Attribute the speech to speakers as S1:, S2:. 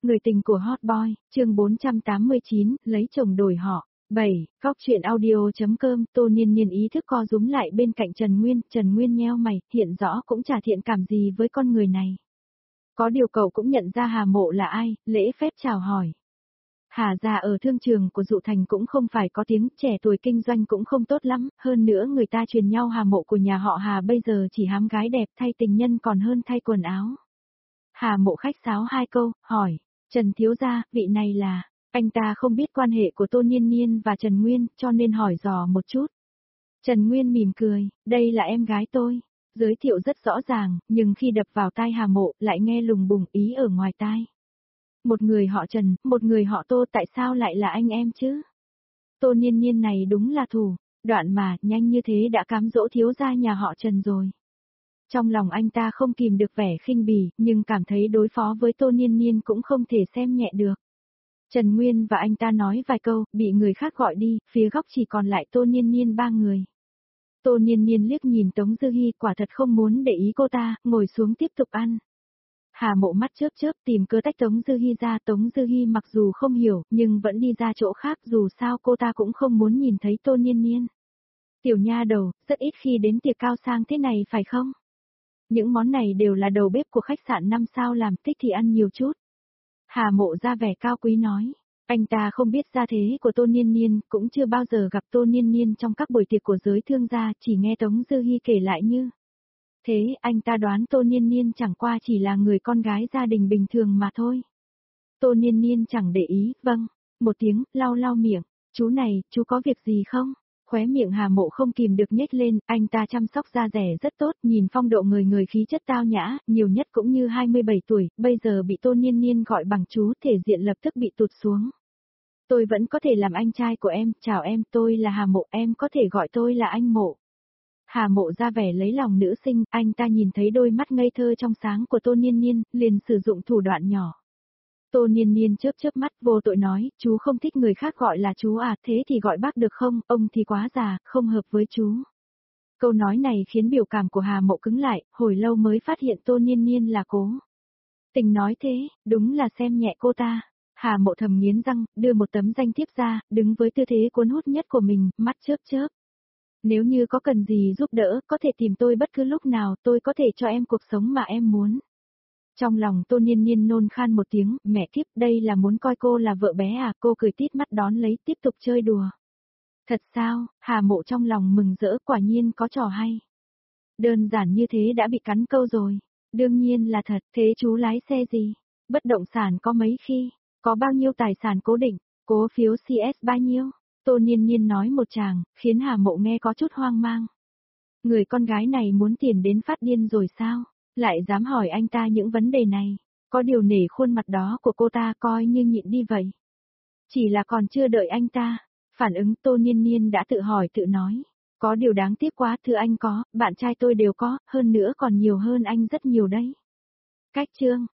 S1: Người tình của Hot Boy, chương 489, lấy chồng đổi họ. 7. Góc truyện audio.com. Tô Niên Niên ý thức co rúm lại bên cạnh Trần Nguyên nheo mày, hiện rõ cũng chả thiện cảm gì với con người này. Có điều cậu cũng nhận ra Hà Mộ là ai, lễ phép chào hỏi. Hà gia ở thương trường của Dụ Thành cũng không phải có tiếng, trẻ tuổi kinh doanh cũng không tốt lắm, hơn nữa người ta truyền nhau Hà Mộ của nhà họ Hà bây giờ chỉ hám gái đẹp thay tình nhân còn hơn thay quần áo. Hà Mộ khách sáo hai câu, hỏi, Trần thiếu gia, vị này là, anh ta không biết quan hệ của Tô Niên Niên và Trần Nguyên, cho nên hỏi dò một chút. Trần Nguyên mỉm cười, đây là em gái tôi, giới thiệu rất rõ ràng, nhưng khi đập vào tai Hà Mộ lại nghe lùng bùng ý ở ngoài tai. Một người họ Trần, một người họ Tô, tại sao lại là anh em chứ? Tô Niên Niên này đúng là thủ, đoạn mà, nhanh như thế đã cám dỗ thiếu gia nhà họ Trần rồi. Trong lòng anh ta không kìm được vẻ khinh bỉ, nhưng cảm thấy đối phó với Tô Niên Niên cũng không thể xem nhẹ được. Trần Nguyên và anh ta nói vài câu, bị người khác gọi đi, phía góc chỉ còn lại Tô Niên Niên ba người. Tô Niên Niên liếc nhìn Tống Dư Hi, quả thật không muốn để ý cô ta, ngồi xuống tiếp tục ăn. Hà Mộ mắt chớp chớp tìm cớ tách Tống Dư Hi ra, Tống Dư Hi mặc dù không hiểu, nhưng vẫn đi ra chỗ khác, dù sao cô ta cũng không muốn nhìn thấy Tô Niên Niên. Tiểu nha đầu, rất ít khi đến tiệc cao sang thế này phải không? Những món này đều là đầu bếp của khách sạn 5 sao làm, thích thì ăn nhiều chút. Hà Mộ ra vẻ cao quý nói, anh ta không biết gia thế của Tô Niên Niên, cũng chưa bao giờ gặp Tô Niên Niên trong các buổi tiệc của giới thương gia, chỉ nghe Tống Dư Hi kể lại như. Thế, anh ta đoán Tô Niên Niên chẳng qua chỉ là người con gái gia đình bình thường mà thôi. Tô Niên Niên chẳng để ý, vâng, một tiếng, lau miệng, chú này, chú có việc gì không? Khóe miệng Hà Mộ không kìm được nhếch lên, anh ta chăm sóc da rẻ rất tốt, nhìn phong độ người khí chất tao nhã, nhiều nhất cũng như 27 tuổi, bây giờ bị Tô Niên Niên gọi bằng chú, thể diện lập tức bị tụt xuống. Tôi vẫn có thể làm anh trai của em, chào em, tôi là Hà Mộ, em có thể gọi tôi là anh Mộ. Hà Mộ ra vẻ lấy lòng nữ sinh, anh ta nhìn thấy đôi mắt ngây thơ trong sáng của Tô Niên Niên, liền sử dụng thủ đoạn nhỏ. Tô Niên Niên chớp mắt vô tội nói, chú không thích người khác gọi là chú à, thế thì gọi bác được không, ông thì quá già, không hợp với chú. Câu nói này khiến biểu cảm của Hà Mộ cứng lại, hồi lâu mới phát hiện Tô Niên Niên là cố tình nói thế, đúng là xem nhẹ cô ta. Hà Mộ thầm nghiến răng, đưa một tấm danh thiếp ra, đứng với tư thế cuốn hút nhất của mình, mắt chớp. Nếu như có cần gì giúp đỡ, có thể tìm tôi bất cứ lúc nào, tôi có thể cho em cuộc sống mà em muốn. Trong lòng Tô Niên Niên nôn khan một tiếng, mẹ kiếp, đây là muốn coi cô là vợ bé à, cô cười tít mắt đón lấy, tiếp tục chơi đùa. Thật sao, Hà Mộ trong lòng mừng rỡ, quả nhiên có trò hay. Đơn giản như thế đã bị cắn câu rồi. Đương nhiên là thật, thế chú lái xe gì? Bất động sản có mấy khi? Có bao nhiêu tài sản cố định? Cổ phiếu CS bao nhiêu? Tô Niên Niên nói một tràng, khiến Hà Mộ nghe có chút hoang mang. Người con gái này muốn tiền đến phát điên rồi sao? Lại dám hỏi anh ta những vấn đề này. Có điều nể khuôn mặt đó của cô ta coi như nhịn đi vậy. Chỉ là còn chưa đợi anh ta. Phản ứng Tô Niên Niên đã tự hỏi tự nói. Có điều đáng tiếc quá, thưa anh có, bạn trai tôi đều có, hơn nữa còn nhiều hơn anh rất nhiều đấy. Cách chương.